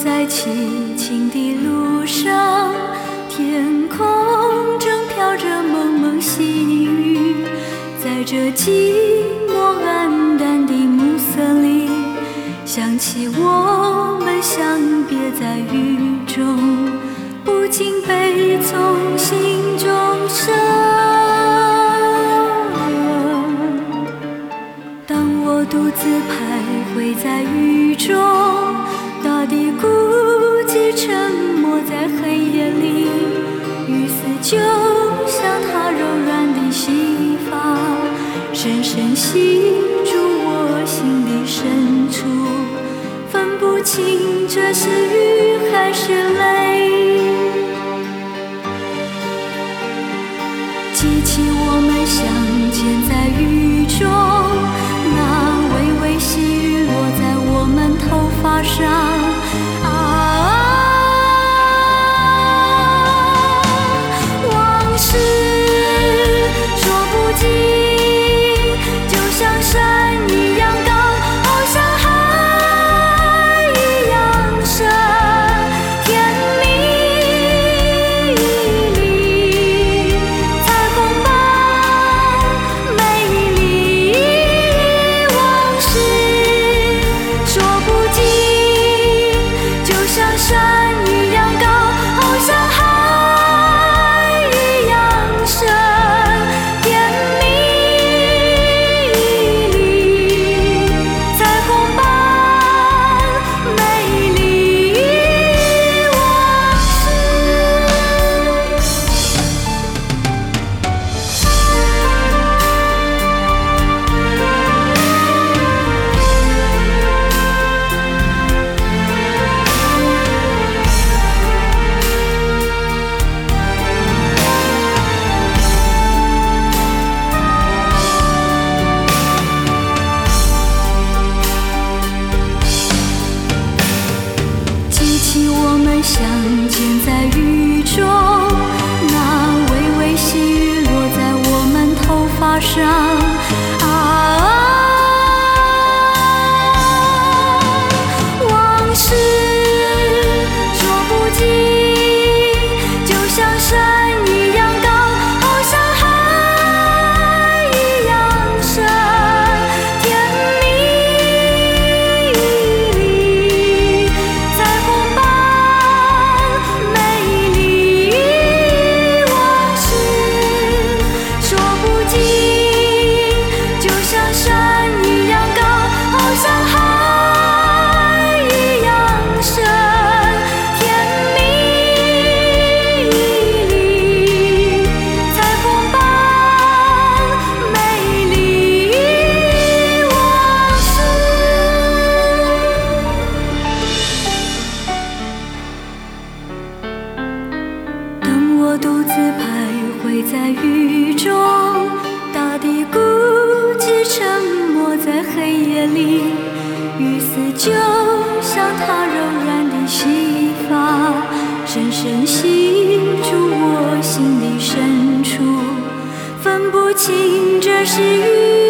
在凄清的路上，天空正飘着蒙蒙细雨，在这寂寞暗淡的暮色里，想起我们相别在雨中，不禁悲从心中生。当我独自徘徊在雨中，大地孤寂沉默在黑夜里，雨丝就像它柔软的细发，深深吸住我心的深处，分不清这是雨还是泪。记起我们相见在雨中，那微微细雨落在我们头发上。往事说不尽，就像山一样高，好像海一样深，甜蜜里彩虹般美丽。往事说不尽，就像山一样高，好像海一样深，甜蜜里彩虹般美丽。往记起我们相见在雨中，那微微细雨落在我们头发上。往事说不尽，就像山一样高，好像海一样深，甜蜜里彩虹般美丽。往事说不尽，就像山一样高，好像海一样深，甜蜜里彩虹般美丽。往事当我独自徘徊在雨中，大地孤寂沉默在黑夜里，雨丝就像它柔软的细发，深深吸住我心的深处，分不清这是雨